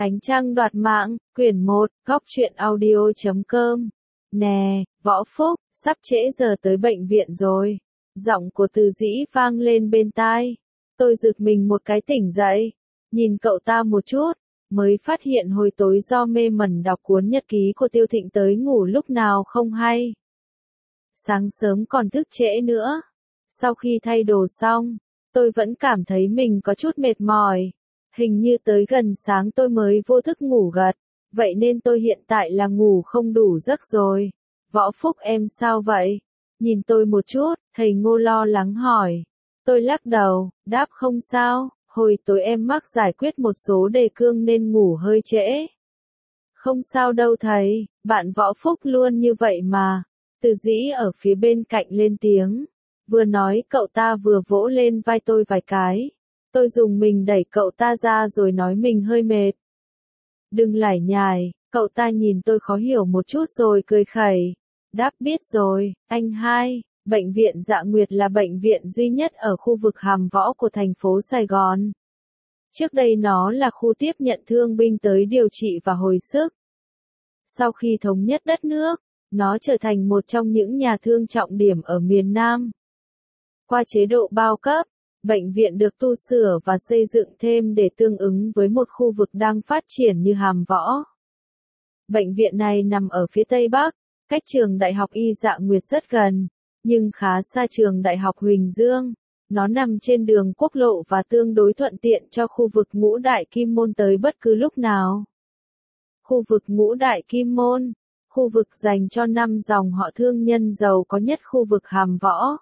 Ánh trăng đoạt mạng, quyển 1, góc truyện audio.com. Nè, Võ Phúc, sắp trễ giờ tới bệnh viện rồi. Giọng của Từ Dĩ vang lên bên tai. Tôi giật mình một cái tỉnh dậy. Nhìn cậu ta một chút, mới phát hiện hồi tối do mê mẩn đọc cuốn nhật ký của Tiêu Thịnh tới ngủ lúc nào không hay. Sáng sớm còn thức trễ nữa. Sau khi thay đồ xong, tôi vẫn cảm thấy mình có chút mệt mỏi. Hình như tới gần sáng tôi mới vô thức ngủ gật, vậy nên tôi hiện tại là ngủ không đủ giấc rồi. Võ Phúc em sao vậy? Nhìn tôi một chút, thầy Ngô lo lắng hỏi. Tôi lắc đầu, đáp không sao, hồi tối em mắc giải quyết một số đề cương nên ngủ hơi trễ. Không sao đâu thầy, bạn Võ Phúc luôn như vậy mà. Từ Dĩ ở phía bên cạnh lên tiếng. Vừa nói cậu ta vừa vỗ lên vai tôi vài cái. Tôi dùng mình đẩy cậu ta ra rồi nói mình hơi mệt. Đừng lải nhải, cậu ta nhìn tôi khó hiểu một chút rồi cười khẩy. Đáp biết rồi, anh hai, bệnh viện Dạ Nguyệt là bệnh viện duy nhất ở khu vực Hàm Võ của thành phố Sài Gòn. Trước đây nó là khu tiếp nhận thương binh tới điều trị và hồi sức. Sau khi thống nhất đất nước, nó trở thành một trong những nhà thương trọng điểm ở miền Nam. Qua chế độ bao cấp, bệnh viện được tu sửa và xây dựng thêm để tương ứng với một khu vực đang phát triển như Hàm Võ. Bệnh viện này nằm ở phía Tây Bắc, cách trường Đại học Y Dạ Nguyệt rất gần, nhưng khá xa trường Đại học Huỳnh Dương. Nó nằm trên đường quốc lộ và tương đối thuận tiện cho khu vực Ngũ Đại Kim Môn tới bất cứ lúc nào. Khu vực Ngũ Đại Kim Môn, khu vực dành cho 5 dòng họ thương nhân giàu có nhất khu vực Hàm Võ.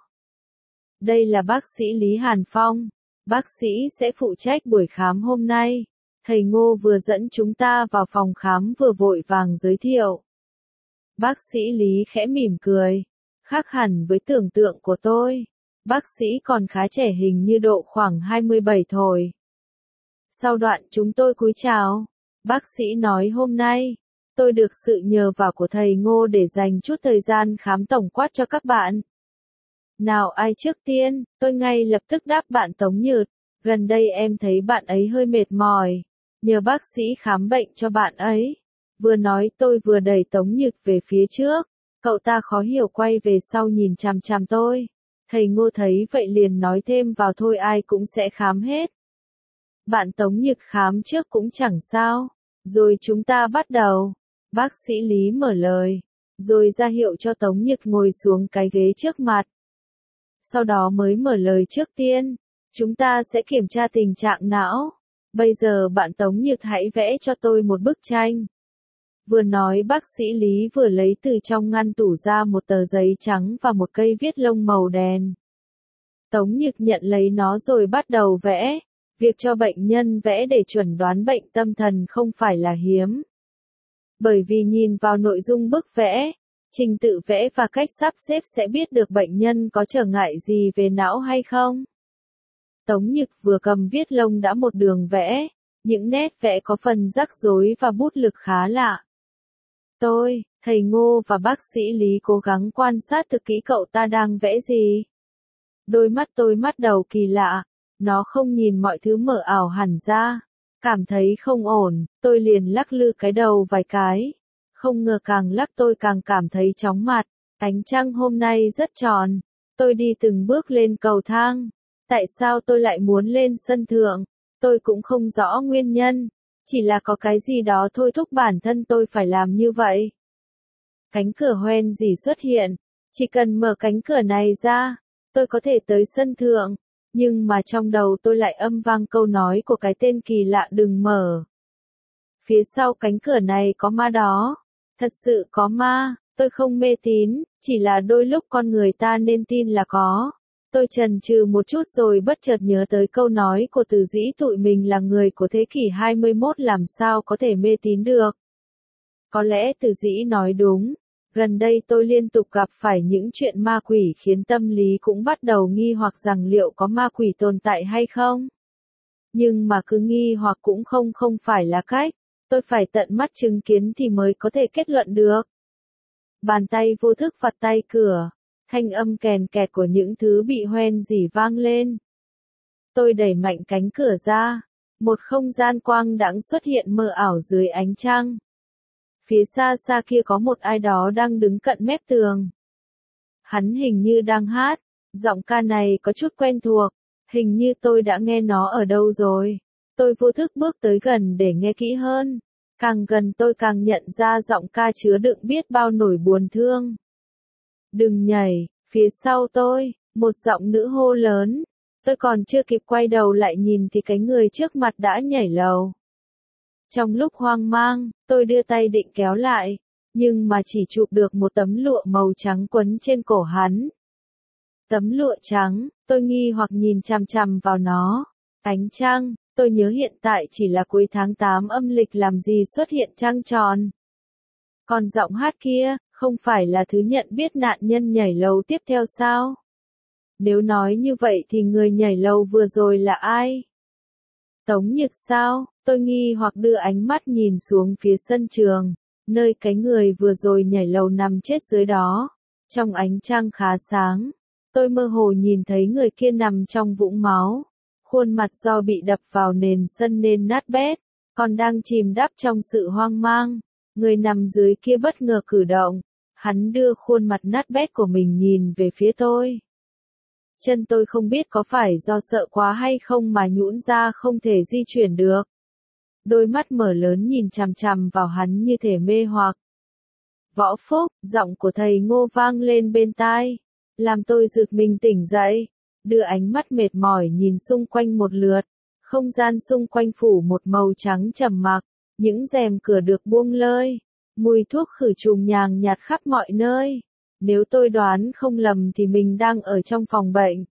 Đây là bác sĩ Lý Hàn Phong. Bác sĩ sẽ phụ trách buổi khám hôm nay. Thầy Ngô vừa dẫn chúng ta vào phòng khám vừa vội vàng giới thiệu. Bác sĩ Lý khẽ mỉm cười. Khác hẳn với tưởng tượng của tôi. Bác sĩ còn khá trẻ, hình như độ khoảng 27 thôi. Sau đoạn chúng tôi cúi chào. Bác sĩ nói hôm nay, tôi được sự nhờ vả của thầy Ngô để dành chút thời gian khám tổng quát cho các bạn. Nào ai trước tiên, tôi ngay lập tức đáp bạn Tống Nhược. Gần đây em thấy bạn ấy hơi mệt mỏi. Nhờ bác sĩ khám bệnh cho bạn ấy. Vừa nói tôi vừa đẩy Tống Nhược về phía trước. Cậu ta khó hiểu quay về sau nhìn chằm chằm tôi. Thầy Ngô thấy vậy liền nói thêm vào thôi, ai cũng sẽ khám hết. Bạn Tống Nhược khám trước cũng chẳng sao. Rồi chúng ta bắt đầu. Bác sĩ Lý mở lời. Rồi ra hiệu cho Tống Nhược ngồi xuống cái ghế trước mặt. Sau đó mới mở lời trước tiên. Chúng ta sẽ kiểm tra tình trạng não. Bây giờ bạn Tống Nhược hãy vẽ cho tôi một bức tranh. Vừa nói bác sĩ Lý vừa lấy từ trong ngăn tủ ra một tờ giấy trắng và một cây viết lông màu đen. Tống Nhược nhận lấy nó rồi bắt đầu vẽ. Việc cho bệnh nhân vẽ để chuẩn đoán bệnh tâm thần không phải là hiếm. Bởi vì nhìn vào nội dung bức vẽ, trình tự vẽ và cách sắp xếp sẽ biết được bệnh nhân có trở ngại gì về não hay không. Tống Nhược vừa cầm viết lông đã một đường vẽ, những nét vẽ có phần rắc rối và bút lực khá lạ. Tôi, thầy Ngô và bác sĩ Lý cố gắng quan sát thực kỹ cậu ta đang vẽ gì. Đôi mắt tôi bắt đầu kỳ lạ, nó không nhìn mọi thứ mờ ảo hẳn ra. Cảm thấy không ổn, tôi liền lắc lư cái đầu vài cái. Không ngờ càng lắc tôi càng cảm thấy chóng mặt. Ánh trăng hôm nay rất tròn. Tôi đi từng bước lên cầu thang. Tại sao tôi lại muốn lên sân thượng? Tôi cũng không rõ nguyên nhân. Chỉ là có cái gì đó thôi thúc bản thân tôi phải làm như vậy. Cánh cửa hoen dỉ xuất hiện. Chỉ cần mở cánh cửa này ra, tôi có thể tới sân thượng. Nhưng mà trong đầu tôi lại âm vang câu nói của cái tên kỳ lạ đừng mở. Phía sau cánh cửa này có ma đó. Thật sự có ma, tôi không mê tín, chỉ là đôi lúc con người ta nên tin là có. Tôi chần chừ một chút rồi bất chợt nhớ tới câu nói của Từ Dĩ, tụi mình là người của thế kỷ 21 làm sao có thể mê tín được. Có lẽ Từ Dĩ nói đúng. Gần đây tôi liên tục gặp phải những chuyện ma quỷ khiến tâm lý cũng bắt đầu nghi hoặc rằng liệu có ma quỷ tồn tại hay không. Nhưng mà cứ nghi hoặc cũng không phải là cách. Tôi phải tận mắt chứng kiến thì mới có thể kết luận được. Bàn tay vô thức vặt tay cửa. Thanh âm kèn kẹt của những thứ bị hoen rỉ vang lên. Tôi đẩy mạnh cánh cửa ra. Một không gian quang đãng xuất hiện mờ ảo dưới ánh trăng. Phía xa xa kia có một ai đó đang đứng cận mép tường. Hắn hình như đang hát, giọng ca này có chút quen thuộc, hình như tôi đã nghe nó ở đâu rồi. Tôi vô thức bước tới gần để nghe kỹ hơn. Càng gần tôi càng nhận ra giọng ca chứa đựng biết bao nỗi buồn thương. Đừng nhảy, phía sau tôi, một giọng nữ hô lớn. Tôi còn chưa kịp quay đầu lại nhìn thì cái người trước mặt đã nhảy lầu. Trong lúc hoang mang, tôi đưa tay định kéo lại, nhưng mà chỉ chụp được một tấm lụa màu trắng quấn trên cổ hắn. Tấm lụa trắng, tôi nghi hoặc nhìn chằm chằm vào nó. Ánh trăng, tôi nhớ hiện tại chỉ là cuối tháng 8 âm lịch làm gì xuất hiện trăng tròn. Còn giọng hát kia, không phải là thứ nhận biết nạn nhân nhảy lầu tiếp theo sao? Nếu nói như vậy thì người nhảy lầu vừa rồi là ai? Tống Nhược sao? Tôi nghi hoặc đưa ánh mắt nhìn xuống phía sân trường, nơi cái người vừa rồi nhảy lầu nằm chết dưới đó. Trong ánh trăng khá sáng, tôi mơ hồ nhìn thấy người kia nằm trong vũng máu. Khuôn mặt do bị đập vào nền sân nên nát bét, còn đang chìm đắm trong sự hoang mang. Người nằm dưới kia bất ngờ cử động, hắn đưa khuôn mặt nát bét của mình nhìn về phía tôi. Chân tôi không biết có phải do sợ quá hay không mà nhũn ra không thể di chuyển được. Đôi mắt mở lớn nhìn chằm chằm vào hắn như thể mê hoặc. Võ Phúc, giọng của thầy Ngô vang lên bên tai, làm tôi giật mình tỉnh dậy, đưa ánh mắt mệt mỏi nhìn xung quanh một lượt. Không gian xung quanh phủ một màu trắng trầm mặc, những rèm cửa được buông lơi, mùi thuốc khử trùng nhàn nhạt khắp mọi nơi. Nếu tôi đoán không lầm thì mình đang ở trong phòng bệnh.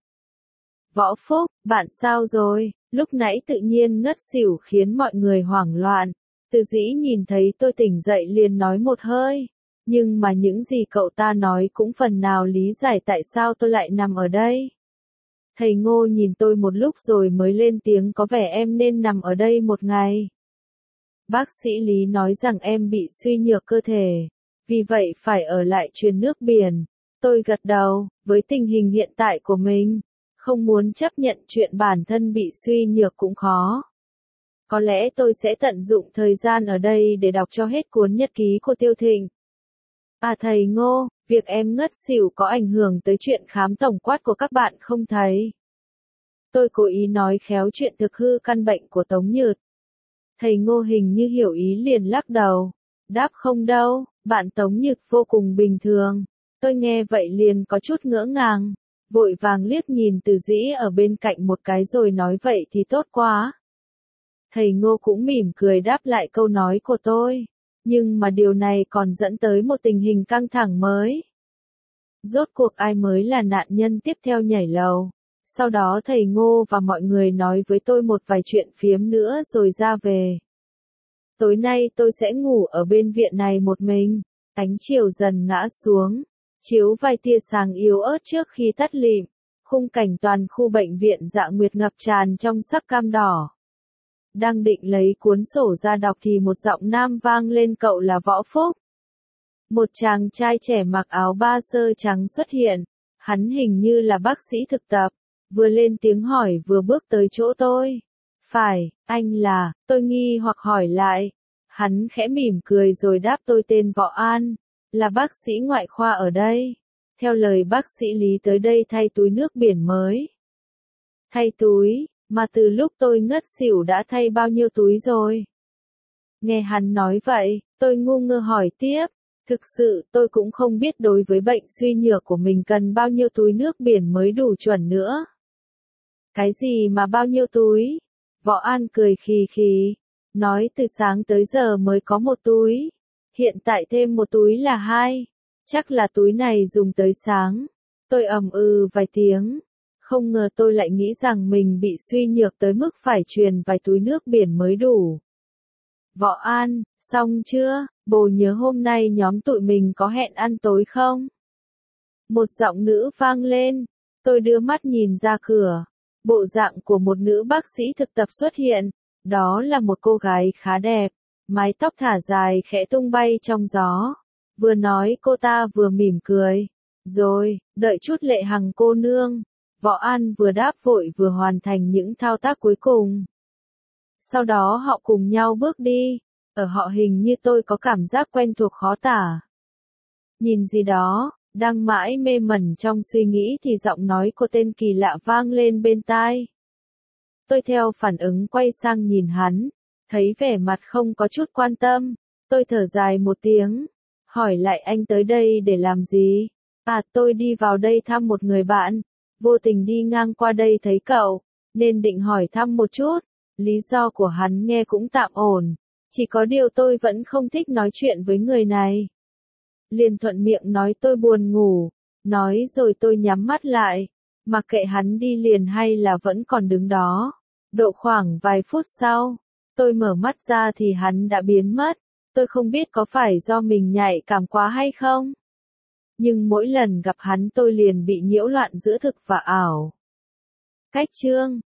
Võ Phúc, bạn sao rồi? Lúc nãy tự nhiên ngất xỉu khiến mọi người hoảng loạn. Từ Dĩ nhìn thấy tôi tỉnh dậy liền nói một hơi. Nhưng mà những gì cậu ta nói cũng phần nào lý giải tại sao tôi lại nằm ở đây. Thầy Ngô nhìn tôi một lúc rồi mới lên tiếng, có vẻ em nên nằm ở đây một ngày. Bác sĩ Lý nói rằng em bị suy nhược cơ thể, vì vậy phải ở lại truyền nước biển. Tôi gật đầu, với tình hình hiện tại của mình, không muốn chấp nhận chuyện bản thân bị suy nhược cũng khó. Có lẽ tôi sẽ tận dụng thời gian ở đây để đọc cho hết cuốn nhật ký của Tiêu Thịnh. À thầy Ngô, việc em ngất xỉu có ảnh hưởng tới chuyện khám tổng quát của các bạn không thầy? Tôi cố ý nói khéo chuyện thực hư căn bệnh của Tống Nhược. Thầy Ngô hình như hiểu ý liền lắc đầu. Đáp không đâu, bạn Tống Nhược vô cùng bình thường. Tôi nghe vậy liền có chút ngỡ ngàng, vội vàng liếc nhìn Từ Dĩ ở bên cạnh một cái rồi nói vậy thì tốt quá. Thầy Ngô cũng mỉm cười đáp lại câu nói của tôi. Nhưng mà điều này còn dẫn tới một tình hình căng thẳng mới. Rốt cuộc ai mới là nạn nhân tiếp theo nhảy lầu? Sau đó thầy Ngô và mọi người nói với tôi một vài chuyện phiếm nữa rồi ra về. Tối nay tôi sẽ ngủ ở bên viện này một mình. Ánh chiều dần ngã xuống, chiếu vài tia sáng yếu ớt trước khi tắt lịm. Khung cảnh toàn khu bệnh viện Dạ Nguyệt ngập tràn trong sắc cam đỏ. Đang định lấy cuốn sổ ra đọc thì một giọng nam vang lên, cậu là Võ Phúc. Một chàng trai trẻ mặc áo ba sơ trắng xuất hiện, hắn hình như là bác sĩ thực tập, vừa lên tiếng hỏi vừa bước tới chỗ tôi. Phải, anh là, tôi nghi hoặc hỏi lại. Hắn khẽ mỉm cười rồi đáp tôi tên Võ An, là bác sĩ ngoại khoa ở đây. Theo lời bác sĩ Lý tới đây thay túi nước biển mới. Thay túi, mà từ lúc tôi ngất xỉu đã thay bao nhiêu túi rồi? Nghe hắn nói vậy, tôi ngu ngơ hỏi tiếp. Thực sự tôi cũng không biết đối với bệnh suy nhược của mình cần bao nhiêu túi nước biển mới đủ chuẩn nữa. Cái gì mà bao nhiêu túi? Võ An cười khì khì, nói từ sáng tới giờ mới có một túi. Hiện tại thêm một túi là hai. Chắc là túi này dùng tới sáng. Tôi ầm vài tiếng. Không ngờ tôi lại nghĩ rằng mình bị suy nhược tới mức phải truyền vài túi nước biển mới đủ. Võ An, xong chưa? Bồ nhớ hôm nay nhóm tụi mình có hẹn ăn tối không? Một giọng nữ vang lên. Tôi đưa mắt nhìn ra cửa. Bộ dạng của một nữ bác sĩ thực tập xuất hiện. Đó là một cô gái khá đẹp. Mái tóc thả dài khẽ tung bay trong gió. Vừa nói cô ta vừa mỉm cười. Rồi, đợi chút Lệ Hằng cô nương. Võ An vừa đáp vội vừa hoàn thành những thao tác cuối cùng. Sau đó họ cùng nhau bước đi. Ở họ hình như tôi có cảm giác quen thuộc khó tả. Nhìn gì đó, đang mãi mê mẩn trong suy nghĩ thì giọng nói của tên kỳ lạ vang lên bên tai. Tôi theo phản ứng quay sang nhìn hắn, thấy vẻ mặt không có chút quan tâm. Tôi thở dài một tiếng, hỏi lại anh tới đây để làm gì? À, tôi đi vào đây thăm một người bạn, vô tình đi ngang qua đây thấy cậu, nên định hỏi thăm một chút. Lý do của hắn nghe cũng tạm ổn, chỉ có điều tôi vẫn không thích nói chuyện với người này. Liền thuận miệng nói tôi buồn ngủ, nói rồi tôi nhắm mắt lại, mặc kệ hắn đi liền hay là vẫn còn đứng đó. Độ khoảng vài phút sau, tôi mở mắt ra thì hắn đã biến mất. Tôi không biết có phải do mình nhạy cảm quá hay không. Nhưng mỗi lần gặp hắn tôi liền bị nhiễu loạn giữa thực và ảo. Cách chương